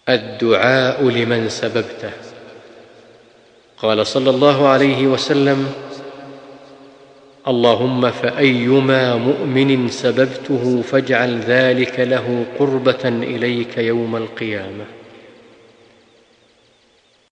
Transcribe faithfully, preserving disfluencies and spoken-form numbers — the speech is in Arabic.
الدعاء لمن سببته. قال صلى الله عليه وسلم: اللهم فأيما مؤمن سببته فاجعل ذلك له قربة إليك يوم القيامة.